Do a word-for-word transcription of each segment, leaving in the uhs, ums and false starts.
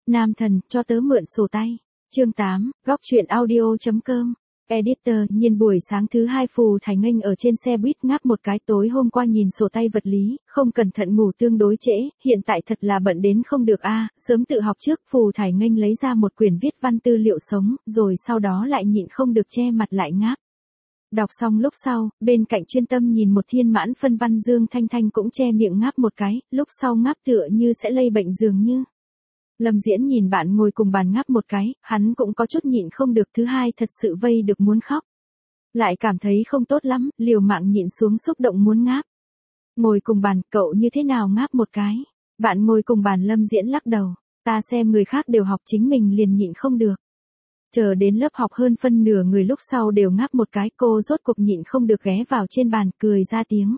Nam thần, cho tớ mượn sổ tay. Chương tám, góc truyện audio.com. Editor, nhìn buổi sáng thứ hai Phù Thải Nghênh ở trên xe buýt ngáp một cái, tối hôm qua nhìn sổ tay vật lý, không cẩn thận ngủ tương đối trễ, hiện tại thật là bận đến không được a. Sớm tự học trước, Phù Thải Nghênh lấy ra một quyển viết văn tư liệu sống, rồi sau đó lại nhịn không được che mặt lại ngáp. Đọc xong lúc sau, bên cạnh chuyên tâm nhìn một thiên mãn phân văn Dương Thanh Thanh cũng che miệng ngáp một cái, lúc sau ngáp tựa như sẽ lây bệnh dường như. Lâm Diễn nhìn bạn ngồi cùng bàn ngáp một cái, hắn cũng có chút nhịn không được, thứ hai thật sự vây được muốn khóc. Lại cảm thấy không tốt lắm, liều mạng nhịn xuống xúc động muốn ngáp. Ngồi cùng bàn, cậu như thế nào ngáp một cái? Bạn ngồi cùng bàn Lâm Diễn lắc đầu, ta xem người khác đều học chính mình liền nhịn không được. Chờ đến lớp học hơn phân nửa người lúc sau đều ngáp một cái, cô rốt cuộc nhịn không được ghé vào trên bàn cười ra tiếng.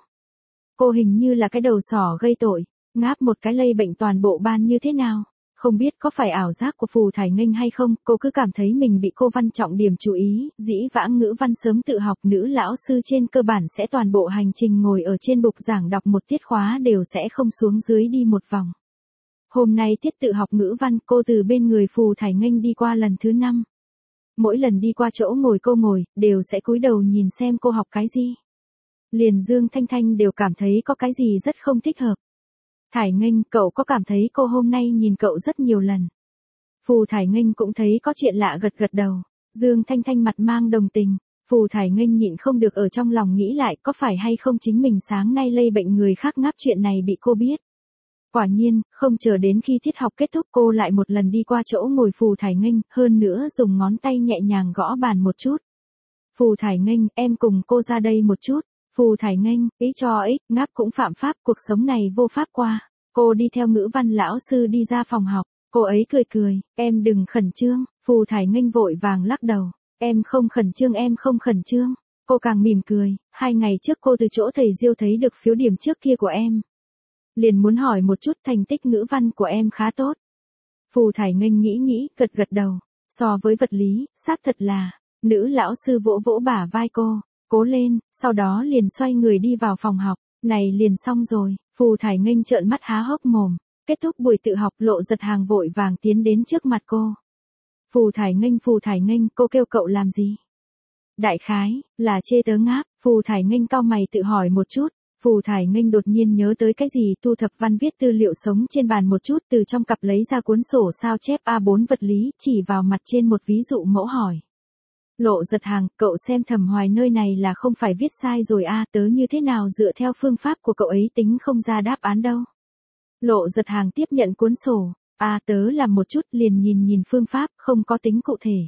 Cô hình như là cái đầu sỏ gây tội, ngáp một cái lây bệnh toàn bộ ban như thế nào? Không biết có phải ảo giác của Phù Thải Nghênh hay không, cô cứ cảm thấy mình bị cô văn trọng điểm chú ý, dĩ vãng ngữ văn sớm tự học nữ lão sư trên cơ bản sẽ toàn bộ hành trình ngồi ở trên bục giảng đọc một tiết khóa đều sẽ không xuống dưới đi một vòng. Hôm nay tiết tự học ngữ văn cô từ bên người Phù Thải Nghênh đi qua lần thứ năm. Mỗi lần đi qua chỗ ngồi cô ngồi, đều sẽ cúi đầu nhìn xem cô học cái gì. Liền Dương Thanh Thanh đều cảm thấy có cái gì rất không thích hợp. Thải Nghênh, cậu có cảm thấy cô hôm nay nhìn cậu rất nhiều lần? Phù Thải Nghênh cũng thấy có chuyện lạ gật gật đầu. Dương Thanh Thanh mặt mang đồng tình. Phù Thải Nghênh nhịn không được ở trong lòng nghĩ lại có phải hay không chính mình sáng nay lây bệnh người khác ngáp chuyện này bị cô biết. Quả nhiên, không chờ đến khi tiết học kết thúc cô lại một lần đi qua chỗ ngồi Phù Thải Nghênh, hơn nữa dùng ngón tay nhẹ nhàng gõ bàn một chút. Phù Thải Nghênh, em cùng cô ra đây một chút. Phù Thải Nghênh, ý cho ấy, ngáp cũng phạm pháp, cuộc sống này vô pháp qua. Cô đi theo ngữ văn lão sư đi ra phòng học, cô ấy cười cười, em đừng khẩn trương. Phù Thải Nghênh vội vàng lắc đầu, em không khẩn trương em không khẩn trương. Cô càng mỉm cười, hai ngày trước cô từ chỗ thầy Diêu thấy được phiếu điểm trước kia của em. Liền muốn hỏi một chút thành tích ngữ văn của em khá tốt. Phù Thải Nghênh nghĩ nghĩ, gật gật đầu, so với vật lý, xác thật là, nữ lão sư vỗ vỗ bả vai cô. Cố lên, sau đó liền xoay người đi vào phòng học, này liền xong rồi. Phù Thải Nghênh trợn mắt há hốc mồm. Kết thúc buổi tự học Lộ Giật Hàng vội vàng tiến đến trước mặt cô. Phù Thải Nghênh Phù Thải Nghênh, cô kêu cậu làm gì? Đại khái, là chê tớ ngáp. Phù Thải Nghênh cau mày tự hỏi một chút. Phù Thải Nghênh đột nhiên nhớ tới cái gì, thu thập văn viết tư liệu sống trên bàn một chút, từ trong cặp lấy ra cuốn sổ sao chép A bốn vật lý, chỉ vào mặt trên một ví dụ mẫu hỏi. Lộ Giật Hàng, cậu xem Thẩm Hoài nơi này là không phải viết sai rồi a, tớ như thế nào dựa theo phương pháp của cậu ấy tính không ra đáp án đâu. Lộ Giật Hàng tiếp nhận cuốn sổ, a tớ làm một chút liền nhìn nhìn phương pháp, không có tính cụ thể.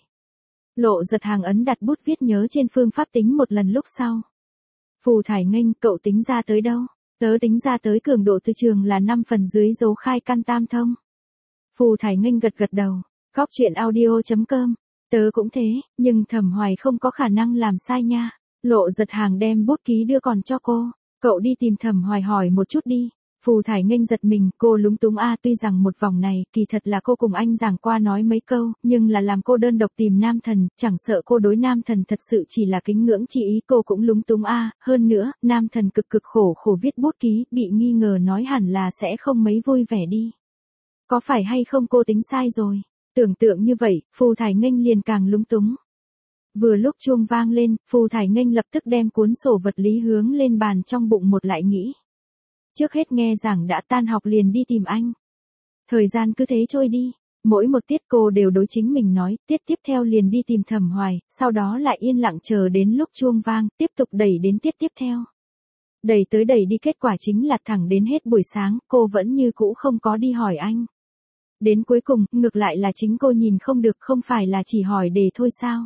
Lộ Giật Hàng ấn đặt bút viết nhớ trên phương pháp tính một lần lúc sau. Phù Thải Nghênh, cậu tính ra tới đâu? Tớ tính ra tới cường độ từ trường là năm phần dưới dấu khai căn tam thông. Phù Thải Nghênh gật gật đầu, góc truyện audio.com. Tớ cũng thế, nhưng Thẩm Hoài không có khả năng làm sai nha. Lộ Giật Hàng đem bút ký đưa còn cho cô. Cậu đi tìm Thẩm Hoài hỏi một chút đi. Phù Thải Nghênh giật mình, cô lúng túng a, tuy rằng một vòng này, kỳ thật là cô cùng anh giảng qua nói mấy câu, nhưng là làm cô đơn độc tìm nam thần, chẳng sợ cô đối nam thần thật sự chỉ là kính ngưỡng chi ý, cô cũng lúng túng a, hơn nữa, nam thần cực cực khổ khổ viết bút ký, bị nghi ngờ nói hẳn là sẽ không mấy vui vẻ đi. Có phải hay không cô tính sai rồi? Tưởng tượng như vậy, Phù Thải Nghênh liền càng lúng túng. Vừa lúc chuông vang lên, Phù Thải Nghênh lập tức đem cuốn sổ vật lý hướng lên bàn trong bụng một lại nghĩ. Trước hết nghe giảng đã tan học liền đi tìm anh. Thời gian cứ thế trôi đi, mỗi một tiết cô đều đối chính mình nói, tiết tiếp theo liền đi tìm Thẩm Hoài, sau đó lại yên lặng chờ đến lúc chuông vang, tiếp tục đẩy đến tiết tiếp theo. Đẩy tới đẩy đi kết quả chính là thẳng đến hết buổi sáng, cô vẫn như cũ không có đi hỏi anh. Đến cuối cùng, ngược lại là chính cô nhìn không được, không phải là chỉ hỏi để thôi sao.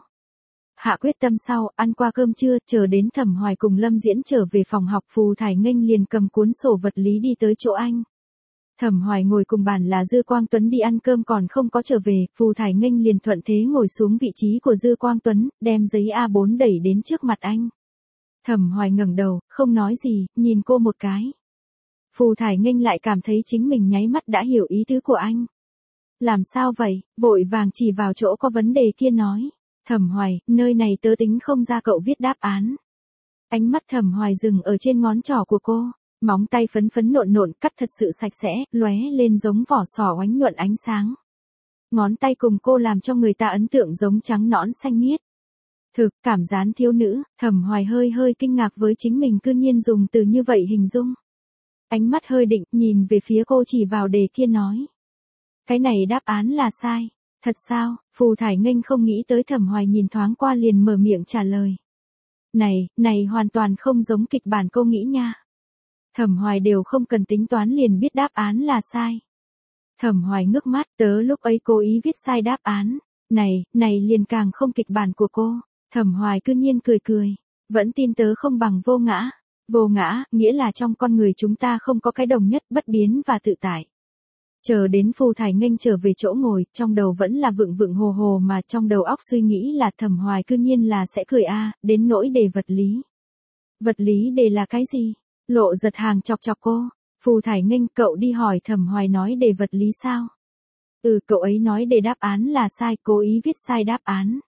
Hạ quyết tâm sau, ăn qua cơm trưa, chờ đến Thẩm Hoài cùng Lâm Diễn trở về phòng học, Phù Thải Nghênh liền cầm cuốn sổ vật lý đi tới chỗ anh. Thẩm Hoài ngồi cùng bàn là Dư Quang Tuấn đi ăn cơm còn không có trở về, Phù Thải Nghênh liền thuận thế ngồi xuống vị trí của Dư Quang Tuấn, đem giấy A bốn đẩy đến trước mặt anh. Thẩm Hoài ngẩng đầu, không nói gì, nhìn cô một cái. Phù Thải Nghênh lại cảm thấy chính mình nháy mắt đã hiểu ý tứ của anh. Làm sao vậy? Vội vàng chỉ vào chỗ có vấn đề kia nói. Thẩm Hoài, nơi này tớ tính không ra cậu viết đáp án. Ánh mắt Thẩm Hoài dừng ở trên ngón trỏ của cô, móng tay phấn phấn nộn nộn cắt thật sự sạch sẽ, lóe lên giống vỏ sò oánh nhuận ánh sáng. Ngón tay cùng cô làm cho người ta ấn tượng giống trắng nõn xanh miết. Thực, cảm dán thiếu nữ, Thẩm Hoài hơi hơi kinh ngạc với chính mình cư nhiên dùng từ như vậy hình dung. Ánh mắt hơi định, nhìn về phía cô chỉ vào đề kia nói. Cái này đáp án là sai. Thật sao? Phù Thải Nghênh không nghĩ tới Thẩm Hoài nhìn thoáng qua liền mở miệng trả lời. Này, này hoàn toàn không giống kịch bản cô nghĩ nha. Thẩm Hoài đều không cần tính toán liền biết đáp án là sai. Thẩm Hoài ngước mắt, tớ lúc ấy cố ý viết sai đáp án. Này, này liền càng không kịch bản của cô. Thẩm Hoài cư nhiên cười cười. Vẫn tin tớ không bằng vô ngã. Vô ngã, nghĩa là trong con người chúng ta không có cái đồng nhất, bất biến và tự tại. Chờ đến Phù Thải Nghênh trở về chỗ ngồi, trong đầu vẫn là vựng vựng hồ hồ mà trong đầu óc suy nghĩ là Thẩm Hoài cư nhiên là sẽ cười a, đến nỗi đề vật lý. Vật lý đề là cái gì? Lộ Giật Hàng chọc chọc cô. Phù Thải Nghênh, cậu đi hỏi Thẩm Hoài nói đề vật lý sao? Ừ, cậu ấy nói đề đáp án là sai, cố ý viết sai đáp án.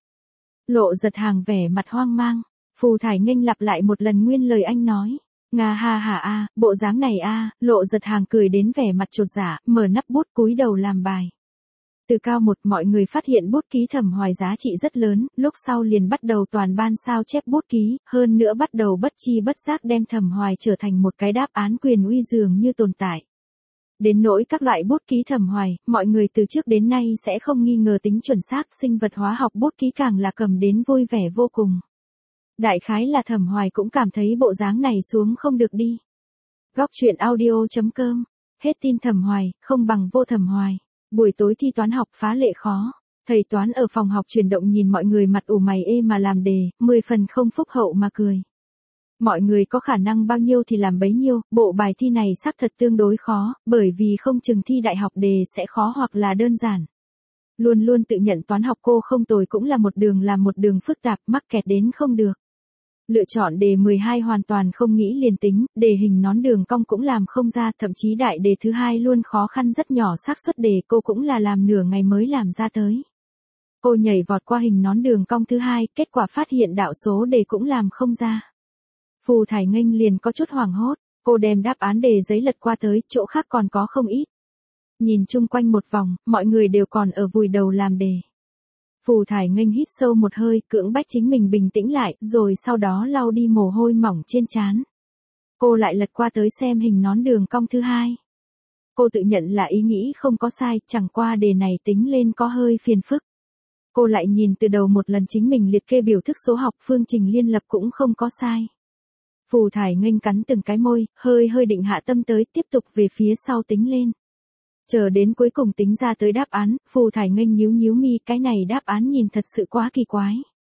Lộ Giật Hàng vẻ mặt hoang mang. Phù Thải Nghênh lặp lại một lần nguyên lời anh nói. Nga ha ha a, bộ dáng này a, Lộ Giật Hàng cười đến vẻ mặt chột dạ, mở nắp bút cúi đầu làm bài. Từ cao một mọi người phát hiện bút ký Thẩm Hoài giá trị rất lớn, lúc sau liền bắt đầu toàn ban sao chép bút ký, hơn nữa bắt đầu bất chi bất giác đem Thẩm Hoài trở thành một cái đáp án quyền uy dường như tồn tại. Đến nỗi các loại bút ký Thẩm Hoài, mọi người từ trước đến nay sẽ không nghi ngờ tính chuẩn xác, sinh vật hóa học bút ký càng là cầm đến vui vẻ vô cùng. Đại khái là Thẩm Hoài cũng cảm thấy bộ dáng này xuống không được đi. Góc truyện audio chấm com. Hết tin Thẩm Hoài, không bằng vô Thẩm Hoài. Buổi tối thi toán học phá lệ khó. Thầy toán ở phòng học chuyển động nhìn mọi người mặt ủ mày ê mà làm đề, mười phần không phúc hậu mà cười. Mọi người có khả năng bao nhiêu thì làm bấy nhiêu, bộ bài thi này xác thật tương đối khó, bởi vì không chừng thi đại học đề sẽ khó hoặc là đơn giản. Luôn luôn tự nhận toán học cô không tồi cũng là một đường làm một đường phức tạp mắc kẹt đến không được. Lựa chọn đề mười hai hoàn toàn không nghĩ liền tính, đề hình nón đường cong cũng làm không ra, thậm chí đại đề thứ hai luôn khó khăn rất nhỏ xác suất đề cô cũng là làm nửa ngày mới làm ra tới. Cô nhảy vọt qua hình nón đường cong thứ hai, kết quả phát hiện đạo số đề cũng làm không ra. Phù Thải Nghênh liền có chút hoảng hốt, cô đem đáp án đề giấy lật qua tới, chỗ khác còn có không ít. Nhìn chung quanh một vòng, mọi người đều còn ở vùi đầu làm đề. Phù Thải Nghênh hít sâu một hơi, cưỡng bách chính mình bình tĩnh lại, rồi sau đó lau đi mồ hôi mỏng trên trán. Cô lại lật qua tới xem hình nón đường cong thứ hai. Cô tự nhận là ý nghĩ không có sai, chẳng qua đề này tính lên có hơi phiền phức. Cô lại nhìn từ đầu một lần chính mình liệt kê biểu thức số học phương trình liên lập cũng không có sai. Phù Thải Nghênh cắn từng cái môi, hơi hơi định hạ tâm tới, tiếp tục về phía sau tính lên. Chờ đến cuối cùng tính ra tới đáp án, Phù Thải Nghênh nhíu nhíu mi, cái này đáp án nhìn thật sự quá kỳ quái.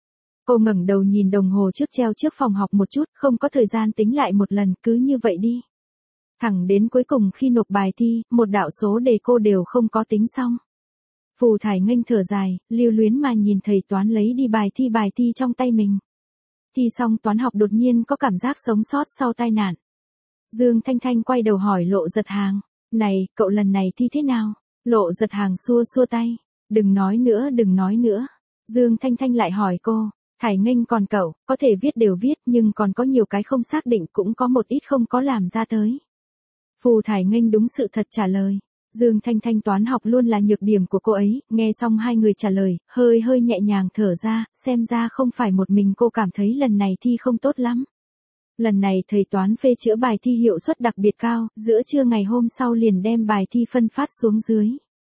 Cô ngẩng đầu nhìn đồng hồ trước treo trước phòng học một chút, không có thời gian tính lại một lần, cứ như vậy đi. Thẳng đến cuối cùng khi nộp bài thi, một đạo số đề cô đều không có tính xong. Phù Thải Nghênh thở dài, lưu luyến mà nhìn thầy toán lấy đi bài thi bài thi trong tay mình. Thi xong toán học đột nhiên có cảm giác sống sót sau tai nạn. Dương Thanh Thanh quay đầu hỏi Lộ Giật Hàng. Này, cậu lần này thi thế nào? Lộ Giật Hàng xua xua tay. Đừng nói nữa, đừng nói nữa. Dương Thanh Thanh lại hỏi cô. Thải Nghênh còn cậu, có thể viết đều viết nhưng còn có nhiều cái không xác định cũng có một ít không có làm ra tới. Phù Thải Nghênh đúng sự thật trả lời. Dương Thanh Thanh toán học luôn là nhược điểm của cô ấy, nghe xong hai người trả lời, hơi hơi nhẹ nhàng thở ra, xem ra không phải một mình cô cảm thấy lần này thi không tốt lắm. Lần này thầy toán phê chữa bài thi hiệu suất đặc biệt cao, giữa trưa ngày hôm sau liền đem bài thi phân phát xuống dưới.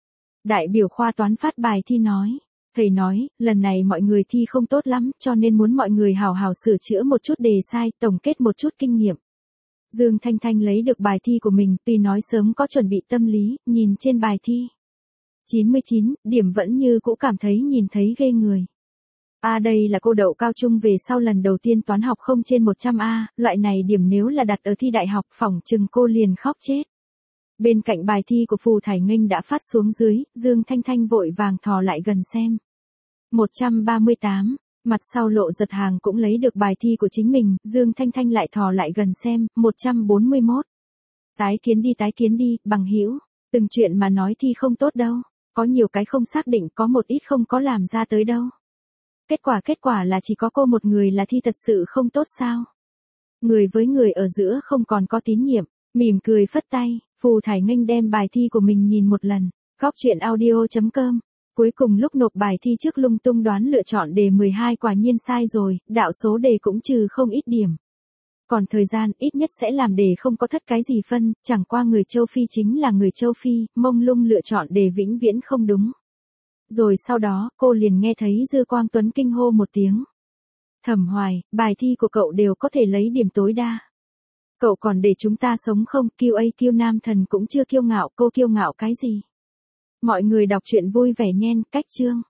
Đại biểu khoa toán phát bài thi nói, thầy nói, lần này mọi người thi không tốt lắm, cho nên muốn mọi người hào hào sửa chữa một chút đề sai, tổng kết một chút kinh nghiệm. Dương Thanh Thanh lấy được bài thi của mình, tuy nói sớm có chuẩn bị tâm lý, nhìn trên bài thi. chín mươi chín, điểm vẫn như cũ cảm thấy nhìn thấy ghê người. A đây là cô đậu cao trung về sau lần đầu tiên toán học không trên một trăm A, loại này điểm nếu là đặt ở thi đại học phỏng chừng cô liền khóc chết. Bên cạnh bài thi của Phù Thải Nghênh đã phát xuống dưới, Dương Thanh Thanh vội vàng thò lại gần xem. một trăm ba mươi tám, mặt sau Lộ Giật Hàng cũng lấy được bài thi của chính mình, Dương Thanh Thanh lại thò lại gần xem, một trăm bốn mươi mốt. Tái kiến đi tái kiến đi, bằng hữu, từng chuyện mà nói thi không tốt đâu, có nhiều cái không xác định, có một ít không có làm ra tới đâu. Kết quả kết quả là chỉ có cô một người là thi thật sự không tốt sao? Người với người ở giữa không còn có tín nhiệm, mỉm cười phất tay, Phù Thải Nghênh đem bài thi của mình nhìn một lần. Góc truyện audio chấm com Cuối cùng lúc nộp bài thi trước lung tung đoán lựa chọn đề mười hai quả nhiên sai rồi, đạo số đề cũng trừ không ít điểm. Còn thời gian ít nhất sẽ làm đề không có thất cái gì phân, chẳng qua người châu Phi chính là người châu Phi, mông lung lựa chọn đề vĩnh viễn không đúng. Rồi sau đó, cô liền nghe thấy Dư Quang Tuấn kinh hô một tiếng. Thẩm Hoài, bài thi của cậu đều có thể lấy điểm tối đa. Cậu còn để chúng ta sống không, Q A Q nam thần cũng chưa kiêu ngạo, cô kiêu ngạo cái gì? Mọi người đọc truyện vui vẻ nhen, cách chương.